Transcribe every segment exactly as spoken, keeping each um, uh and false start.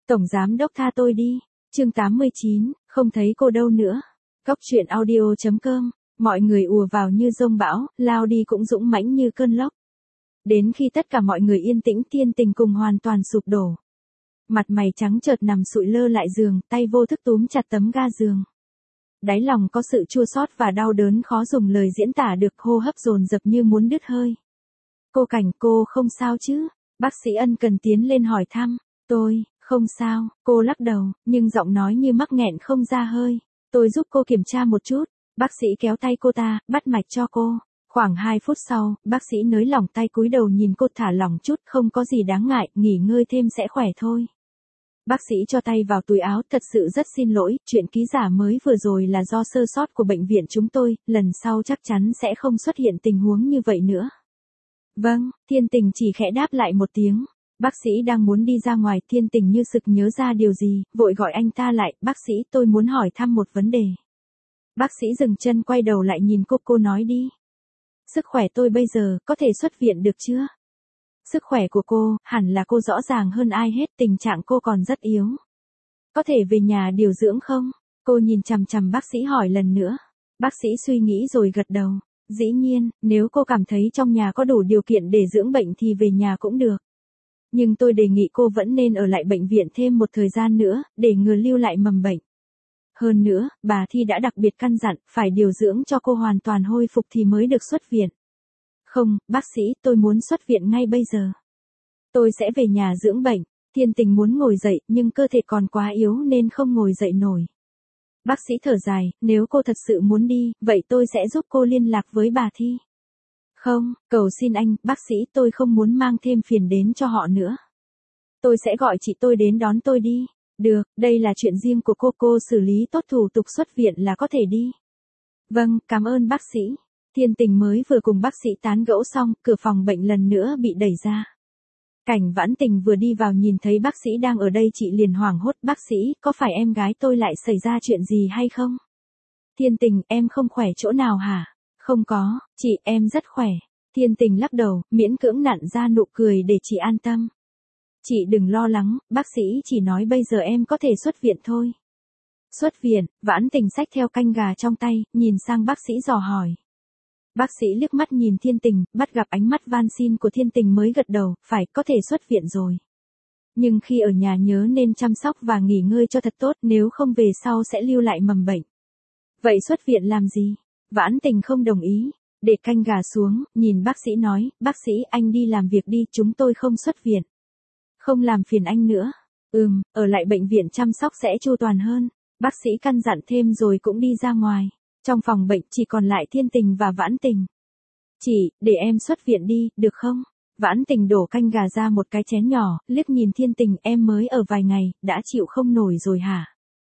Tổng giám đốc tha tôi đi. Chương tám mươi chín, không thấy cô đâu nữa. Cóc truyện audio chấm com, mọi người ùa vào như dông bão, lao đi cũng dũng mãnh như cơn lốc. Đến khi tất cả mọi người yên tĩnh, Thiên Tình cùng hoàn toàn sụp đổ. Mặt mày trắng chợt nằm sụi lơ lại giường, tay vô thức túm chặt tấm ga giường. Đáy lòng có sự chua xót và đau đớn khó dùng lời diễn tả được, hô hấp dồn dập như muốn đứt hơi. Cô Cảnh, cô không sao chứ? Bác sĩ ân cần tiến lên hỏi thăm. Tôi, không sao, cô lắc đầu, nhưng giọng nói như mắc nghẹn không ra hơi. Tôi giúp cô kiểm tra một chút. Bác sĩ kéo tay cô ta, bắt mạch cho cô. Khoảng hai phút sau, bác sĩ nới lỏng tay cúi đầu nhìn cô, thả lỏng chút, không có gì đáng ngại, nghỉ ngơi thêm sẽ khỏe thôi. Bác sĩ cho tay vào túi áo, thật sự rất xin lỗi, chuyện ký giả mới vừa rồi là do sơ sót của bệnh viện chúng tôi, lần sau chắc chắn sẽ không xuất hiện tình huống như vậy nữa. Vâng, Thiên Tình chỉ khẽ đáp lại một tiếng. Bác sĩ đang muốn đi ra ngoài, Thiên Tình như sực nhớ ra điều gì, vội gọi anh ta lại. Bác sĩ, tôi muốn hỏi thăm một vấn đề. Bác sĩ dừng chân quay đầu lại nhìn cô, cô nói đi. Sức khỏe tôi bây giờ, có thể xuất viện được chưa? Sức khỏe của cô, hẳn là cô rõ ràng hơn ai hết, tình trạng cô còn rất yếu. Có thể về nhà điều dưỡng không? Cô nhìn chằm chằm bác sĩ hỏi lần nữa. Bác sĩ suy nghĩ rồi gật đầu. Dĩ nhiên, nếu cô cảm thấy trong nhà có đủ điều kiện để dưỡng bệnh thì về nhà cũng được. Nhưng tôi đề nghị cô vẫn nên ở lại bệnh viện thêm một thời gian nữa, để ngừa lưu lại mầm bệnh. Hơn nữa, bà Thi đã đặc biệt căn dặn, phải điều dưỡng cho cô hoàn toàn hồi phục thì mới được xuất viện. Không, bác sĩ, tôi muốn xuất viện ngay bây giờ. Tôi sẽ về nhà dưỡng bệnh. Thiên Tình muốn ngồi dậy, nhưng cơ thể còn quá yếu nên không ngồi dậy nổi. Bác sĩ thở dài, nếu cô thật sự muốn đi, vậy tôi sẽ giúp cô liên lạc với bà Thi. Không, cầu xin anh, bác sĩ, tôi không muốn mang thêm phiền đến cho họ nữa. Tôi sẽ gọi chị tôi đến đón tôi đi. Được, đây là chuyện riêng của cô, cô xử lý tốt thủ tục xuất viện là có thể đi. Vâng, cảm ơn bác sĩ. Thiên Tình mới vừa cùng bác sĩ tán gẫu xong, cửa phòng bệnh lần nữa bị đẩy ra. Cảnh Vãn Tình vừa đi vào nhìn thấy bác sĩ đang ở đây, chị liền hoảng hốt. Bác sĩ, có phải em gái tôi lại xảy ra chuyện gì hay không? Thiên Tình, em không khỏe chỗ nào hả? Không có, chị, em rất khỏe. Thiên Tình lắc đầu, miễn cưỡng nặn ra nụ cười để chị an tâm. Chị đừng lo lắng, bác sĩ chỉ nói bây giờ em có thể xuất viện thôi. Xuất viện? Vãn Tình xách theo canh gà trong tay, nhìn sang bác sĩ dò hỏi. Bác sĩ liếc mắt nhìn Thiên Tình, bắt gặp ánh mắt van xin của Thiên Tình mới gật đầu, phải, có thể xuất viện rồi. Nhưng khi ở nhà nhớ nên chăm sóc và nghỉ ngơi cho thật tốt, nếu không về sau sẽ lưu lại mầm bệnh. Vậy xuất viện làm gì? Vãn Tình không đồng ý. Để canh gà xuống, nhìn bác sĩ nói, bác sĩ, anh đi làm việc đi, chúng tôi không xuất viện. Không làm phiền anh nữa. Ừm, ở lại bệnh viện chăm sóc sẽ chu toàn hơn. Bác sĩ căn dặn thêm rồi cũng đi ra ngoài. Trong phòng bệnh chỉ còn lại Thiên Tình và Vãn Tình. Chị, để em xuất viện đi, được không? Vãn Tình đổ canh gà ra một cái chén nhỏ, liếc nhìn Thiên Tình, em mới ở vài ngày, đã chịu không nổi rồi hả?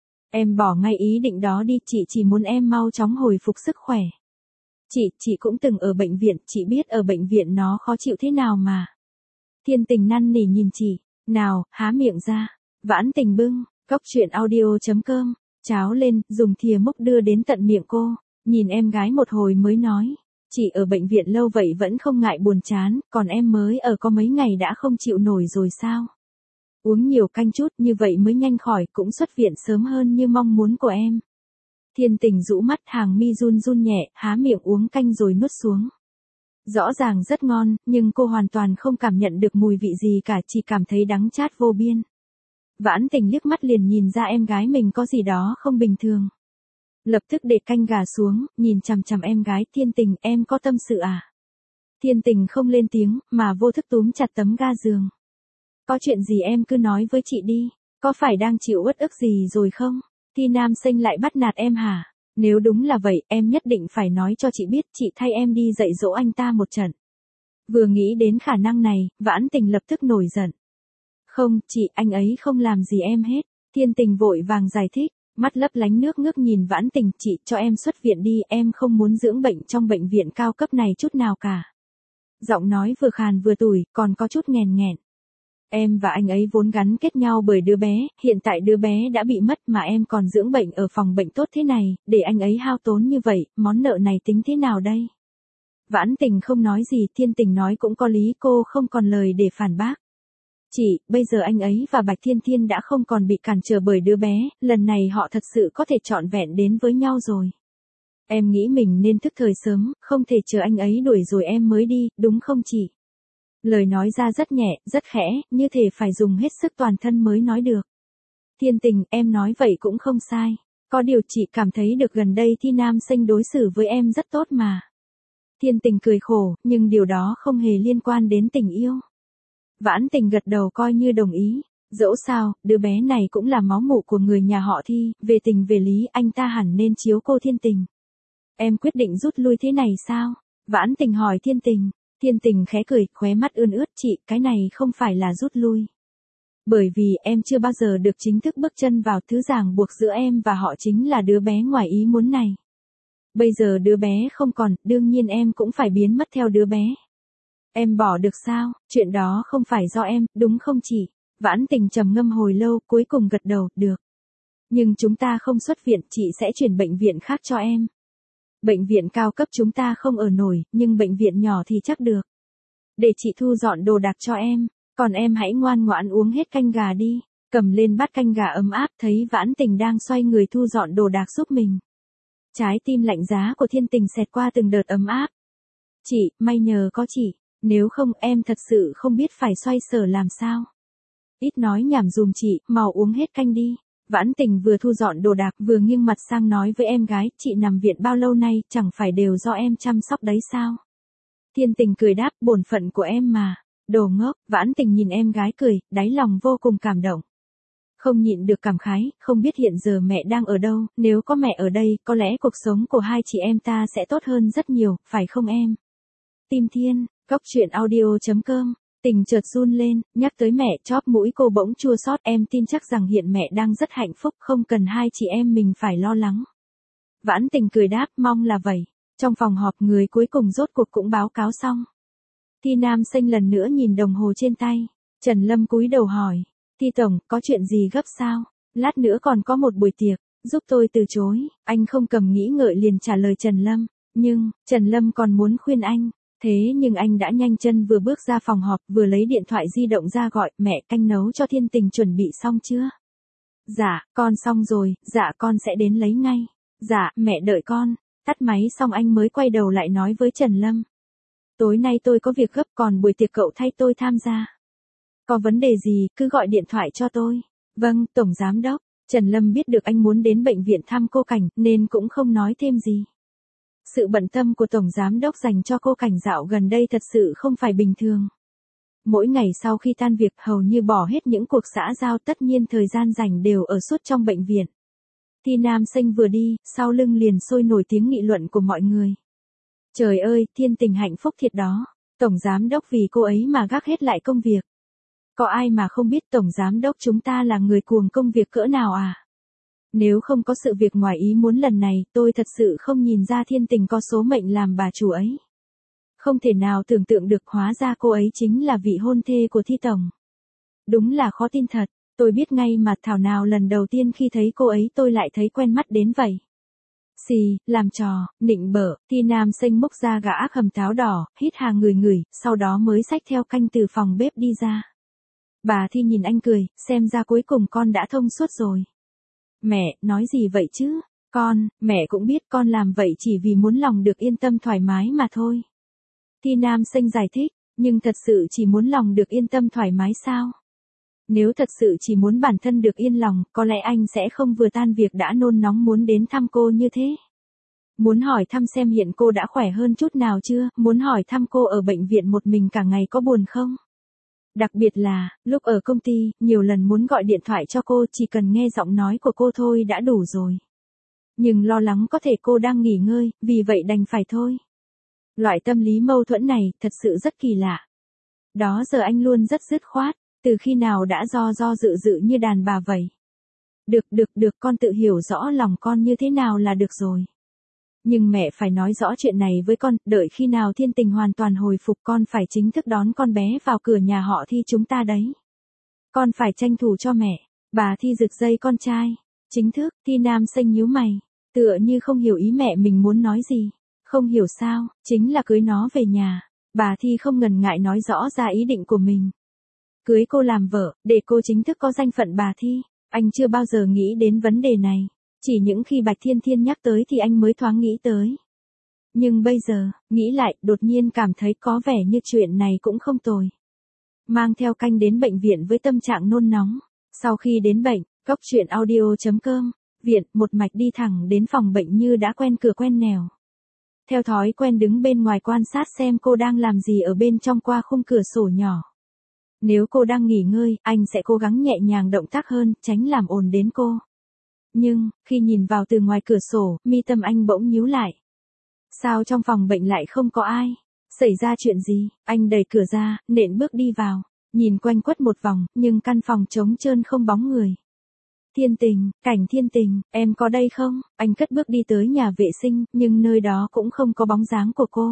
Em bỏ ngay ý định đó đi, chị chỉ muốn em mau chóng hồi phục sức khỏe. Chị, chị cũng từng ở bệnh viện, chị biết ở bệnh viện nó khó chịu thế nào mà. Thiên Tình năn nỉ nhìn chị, nào, há miệng ra. Vãn Tình bưng, cóc truyện audio chấm com, cháo lên, dùng thìa múc đưa đến tận miệng cô, nhìn em gái một hồi mới nói. Chị ở bệnh viện lâu vậy vẫn không ngại buồn chán, còn em mới ở có mấy ngày đã không chịu nổi rồi sao? Uống nhiều canh chút, như vậy mới nhanh khỏi, cũng xuất viện sớm hơn như mong muốn của em. Thiên Tình rũ mắt, hàng mi run run nhẹ, há miệng uống canh rồi nuốt xuống. Rõ ràng rất ngon, nhưng cô hoàn toàn không cảm nhận được mùi vị gì cả, chỉ cảm thấy đắng chát vô biên. Vãn Tình liếc mắt liền nhìn ra em gái mình có gì đó không bình thường. Lập tức để canh gà xuống, nhìn chằm chằm em gái. Thiên Tình, em có tâm sự à? Thiên Tình không lên tiếng, mà vô thức túm chặt tấm ga giường. Có chuyện gì em cứ nói với chị đi, có phải đang chịu uất ức gì rồi không? Thi Nam Sinh lại bắt nạt em hả? Nếu đúng là vậy, em nhất định phải nói cho chị biết, chị thay em đi dạy dỗ anh ta một trận. Vừa nghĩ đến khả năng này, Vãn Tình lập tức nổi giận. Không, chị, anh ấy không làm gì em hết. Thiên Tình vội vàng giải thích, mắt lấp lánh nước ngước nhìn Vãn Tình, chị, cho em xuất viện đi, em không muốn dưỡng bệnh trong bệnh viện cao cấp này chút nào cả. Giọng nói vừa khàn vừa tủi, còn có chút nghèn nghẹn. Em và anh ấy vốn gắn kết nhau bởi đứa bé, hiện tại đứa bé đã bị mất mà em còn dưỡng bệnh ở phòng bệnh tốt thế này, để anh ấy hao tốn như vậy, món nợ này tính thế nào đây? Vãn Tình không nói gì, Thiên Tình nói cũng có lý, cô không còn lời để phản bác. Chị, bây giờ anh ấy và Bạch Thiên Thiên đã không còn bị cản trở bởi đứa bé, lần này họ thật sự có thể trọn vẹn đến với nhau rồi. Em nghĩ mình nên thức thời sớm, không thể chờ anh ấy đuổi rồi em mới đi, đúng không chị? Lời nói ra rất nhẹ, rất khẽ, như thể phải dùng hết sức toàn thân mới nói được. Thiên Tình, em nói vậy cũng không sai. Có điều chị cảm thấy được gần đây Thi Nam Sinh đối xử với em rất tốt mà. Thiên Tình cười khổ, nhưng điều đó không hề liên quan đến tình yêu. Vãn Tình gật đầu coi như đồng ý. Dẫu sao, đứa bé này cũng là máu mủ của người nhà họ Thi, về tình về lý anh ta hẳn nên chiếu cô Thiên Tình. Em quyết định rút lui thế này sao? Vãn Tình hỏi Thiên Tình. Thiên Tình khẽ cười, khóe mắt ươn ướt, chị, cái này không phải là rút lui. Bởi vì em chưa bao giờ được chính thức bước chân vào thứ ràng buộc giữa em và họ chính là đứa bé ngoài ý muốn này. Bây giờ đứa bé không còn, đương nhiên em cũng phải biến mất theo đứa bé. Em bỏ được sao, chuyện đó không phải do em, đúng không chị? Vãn Tình trầm ngâm hồi lâu, cuối cùng gật đầu, được. Nhưng chúng ta không xuất viện, chị sẽ chuyển bệnh viện khác cho em. Bệnh viện cao cấp chúng ta không ở nổi, nhưng bệnh viện nhỏ thì chắc được. Để chị thu dọn đồ đạc cho em, còn em hãy ngoan ngoãn uống hết canh gà đi. Cầm lên bát canh gà ấm áp thấy Vãn Tình đang xoay người thu dọn đồ đạc giúp mình. Trái tim lạnh giá của Thiên Tình xẹt qua từng đợt ấm áp. Chị, may nhờ có chị, nếu không em thật sự không biết phải xoay sở làm sao. Ít nói nhảm dùm chị, mau uống hết canh đi. Vãn Tình vừa thu dọn đồ đạc vừa nghiêng mặt sang nói với em gái, chị nằm viện bao lâu nay, chẳng phải đều do em chăm sóc đấy sao? Thiên Tình cười đáp, bổn phận của em mà. Đồ ngốc, Vãn Tình nhìn em gái cười, đáy lòng vô cùng cảm động. Không nhịn được cảm khái, không biết hiện giờ mẹ đang ở đâu, nếu có mẹ ở đây, có lẽ cuộc sống của hai chị em ta sẽ tốt hơn rất nhiều, phải không em? Tim Thiên, góc truyện audio chấm com. Tình chợt run lên, nhắc tới mẹ, chóp mũi cô bỗng chua xót, em tin chắc rằng hiện mẹ đang rất hạnh phúc, không cần hai chị em mình phải lo lắng. Vãn Tình cười đáp, mong là vậy. Trong phòng họp người cuối cùng rốt cuộc cũng báo cáo xong. Thi Nam Sinh lần nữa nhìn đồng hồ trên tay. Trần Lâm cúi đầu hỏi, Thi Tổng, có chuyện gì gấp sao? Lát nữa còn có một buổi tiệc, giúp tôi từ chối. Anh không cầm nghĩ ngợi liền trả lời Trần Lâm. Nhưng, Trần Lâm còn muốn khuyên anh. Thế nhưng anh đã nhanh chân vừa bước ra phòng họp vừa lấy điện thoại di động ra gọi, mẹ, canh nấu cho Thiên Tình chuẩn bị xong chưa? Dạ, con xong rồi, dạ con sẽ đến lấy ngay. Dạ, mẹ đợi con. Tắt máy xong anh mới quay đầu lại nói với Trần Lâm. Tối nay tôi có việc gấp, còn buổi tiệc cậu thay tôi tham gia. Có vấn đề gì, cứ gọi điện thoại cho tôi. Vâng, Tổng Giám Đốc. Trần Lâm biết được anh muốn đến bệnh viện thăm cô Cảnh, nên cũng không nói thêm gì. Sự bận tâm của Tổng Giám Đốc dành cho cô Cảnh dạo gần đây thật sự không phải bình thường. Mỗi ngày sau khi tan việc hầu như bỏ hết những cuộc xã giao, tất nhiên thời gian rảnh đều ở suốt trong bệnh viện. Thi Nam Sinh vừa đi, sau lưng liền sôi nổi tiếng nghị luận của mọi người. Trời ơi, Thiên Tình hạnh phúc thiệt đó. Tổng Giám Đốc vì cô ấy mà gác hết lại công việc. Có ai mà không biết Tổng Giám Đốc chúng ta là người cuồng công việc cỡ nào à? Nếu không có sự việc ngoài ý muốn lần này, tôi thật sự không nhìn ra Thiên Tình có số mệnh làm bà chủ ấy. Không thể nào tưởng tượng được, hóa ra cô ấy chính là vị hôn thê của Thi Tổng. Đúng là khó tin thật, tôi biết ngay mà thảo nào lần đầu tiên khi thấy cô ấy tôi lại thấy quen mắt đến vậy. Xì, làm trò, nịnh bợ, Thi Nam Sinh múc ra gà ác hầm táo đỏ, hít hà ngửi ngửi, sau đó mới xách theo canh từ phòng bếp đi ra. Bà Thi nhìn anh cười, xem ra cuối cùng con đã thông suốt rồi. Mẹ, nói gì vậy chứ? Con, mẹ cũng biết con làm vậy chỉ vì muốn lòng được yên tâm thoải mái mà thôi. Thi Nam Sinh giải thích, nhưng thật sự chỉ muốn lòng được yên tâm thoải mái sao? Nếu thật sự chỉ muốn bản thân được yên lòng, có lẽ anh sẽ không vừa tan việc đã nôn nóng muốn đến thăm cô như thế. Muốn hỏi thăm xem hiện cô đã khỏe hơn chút nào chưa, muốn hỏi thăm cô ở bệnh viện một mình cả ngày có buồn không? Đặc biệt là, lúc ở công ty, nhiều lần muốn gọi điện thoại cho cô, chỉ cần nghe giọng nói của cô thôi đã đủ rồi. Nhưng lo lắng có thể cô đang nghỉ ngơi, vì vậy đành phải thôi. Loại tâm lý mâu thuẫn này, thật sự rất kỳ lạ. Đó giờ anh luôn rất dứt khoát, từ khi nào đã do do dự dự như đàn bà vậy. Được được được, con tự hiểu rõ lòng con như thế nào là được rồi. Nhưng mẹ phải nói rõ chuyện này với con, đợi khi nào Thiên Tình hoàn toàn hồi phục con phải chính thức đón con bé vào cửa nhà họ Thi chúng ta đấy. Con phải tranh thủ cho mẹ. Bà Thi giật dây con trai. Chính thức, Thi Nam Sinh nhíu mày. Tựa như không hiểu ý mẹ mình muốn nói gì. Không hiểu sao, chính là cưới nó về nhà. Bà Thi không ngần ngại nói rõ ra ý định của mình. cưới cô làm vợ, để cô chính thức có danh phận bà Thi. Anh chưa bao giờ nghĩ đến vấn đề này. Chỉ những khi Bạch Thiên Thiên nhắc tới thì anh mới thoáng nghĩ tới. Nhưng bây giờ, nghĩ lại, đột nhiên cảm thấy có vẻ như chuyện này cũng không tồi. Mang theo canh đến bệnh viện với tâm trạng nôn nóng. Sau khi đến bệnh, cóc truyện audio chấm com, viện, một mạch đi thẳng đến phòng bệnh như đã quen cửa quen nẻo. Theo thói quen đứng bên ngoài quan sát xem cô đang làm gì ở bên trong qua khung cửa sổ nhỏ. Nếu cô đang nghỉ ngơi, anh sẽ cố gắng nhẹ nhàng động tác hơn, tránh làm ồn đến cô. Nhưng, khi nhìn vào từ ngoài cửa sổ, mi tâm anh bỗng nhíu lại. Sao trong phòng bệnh lại không có ai? Xảy ra chuyện gì? Anh đẩy cửa ra, nện bước đi vào. Nhìn quanh quất một vòng, nhưng căn phòng trống trơn không bóng người. Thiên Tình, Cảnh Thiên Tình, em có đây không? Anh cất bước đi tới nhà vệ sinh, nhưng nơi đó cũng không có bóng dáng của cô.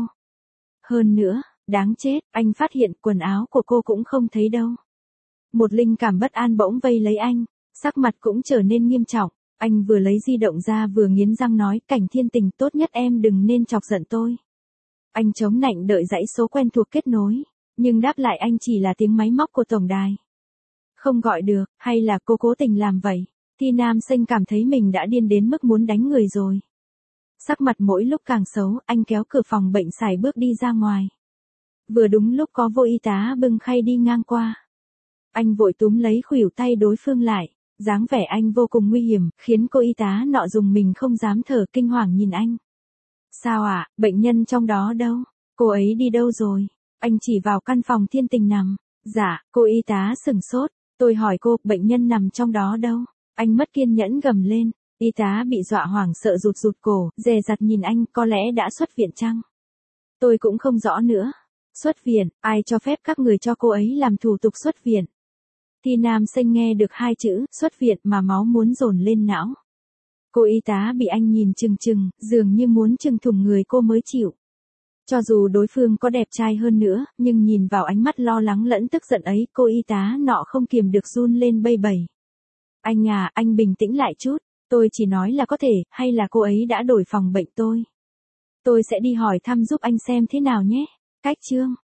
Hơn nữa, đáng chết, anh phát hiện quần áo của cô cũng không thấy đâu. Một linh cảm bất an bỗng vây lấy anh, sắc mặt cũng trở nên nghiêm trọng. Anh vừa lấy di động ra vừa nghiến răng nói, Cảnh Thiên Tình, tốt nhất em đừng nên chọc giận tôi. Anh chống nạnh đợi dãy số quen thuộc kết nối, nhưng đáp lại anh chỉ là tiếng máy móc của tổng đài. Không gọi được, hay là cô cố tình làm vậy? Thi Nam Sinh cảm thấy mình đã điên đến mức muốn đánh người rồi. Sắc mặt mỗi lúc càng xấu, anh kéo cửa phòng bệnh sải bước đi ra ngoài. Vừa đúng lúc có vô y tá bưng khay đi ngang qua. Anh vội túm lấy khuỷu tay đối phương lại, dáng vẻ anh vô cùng nguy hiểm, khiến cô y tá nọ dùng mình không dám thở, kinh hoàng nhìn anh. Sao ạ, à, bệnh nhân trong đó đâu? Cô ấy đi đâu rồi? Anh chỉ vào căn phòng Thiên Tình nằm. Dạ, cô y tá sửng sốt. Tôi hỏi cô, bệnh nhân nằm trong đó đâu? Anh mất kiên nhẫn gầm lên. Y tá bị dọa hoảng sợ rụt rụt cổ, dè dặt nhìn anh, có lẽ đã xuất viện chăng? Tôi cũng không rõ nữa. Xuất viện, ai cho phép các người cho cô ấy làm thủ tục xuất viện? Thi Nam Sinh nghe được hai chữ, xuất viện mà máu muốn dồn lên não. Cô y tá bị anh nhìn chừng chừng, dường như muốn chừng thủng người cô mới chịu. Cho dù đối phương có đẹp trai hơn nữa, nhưng nhìn vào ánh mắt lo lắng lẫn tức giận ấy, cô y tá nọ không kiềm được run lên bây bẩy. Anh à, anh bình tĩnh lại chút, tôi chỉ nói là có thể, hay là cô ấy đã đổi phòng bệnh tôi. Tôi sẽ đi hỏi thăm giúp anh xem thế nào nhé. Cách chương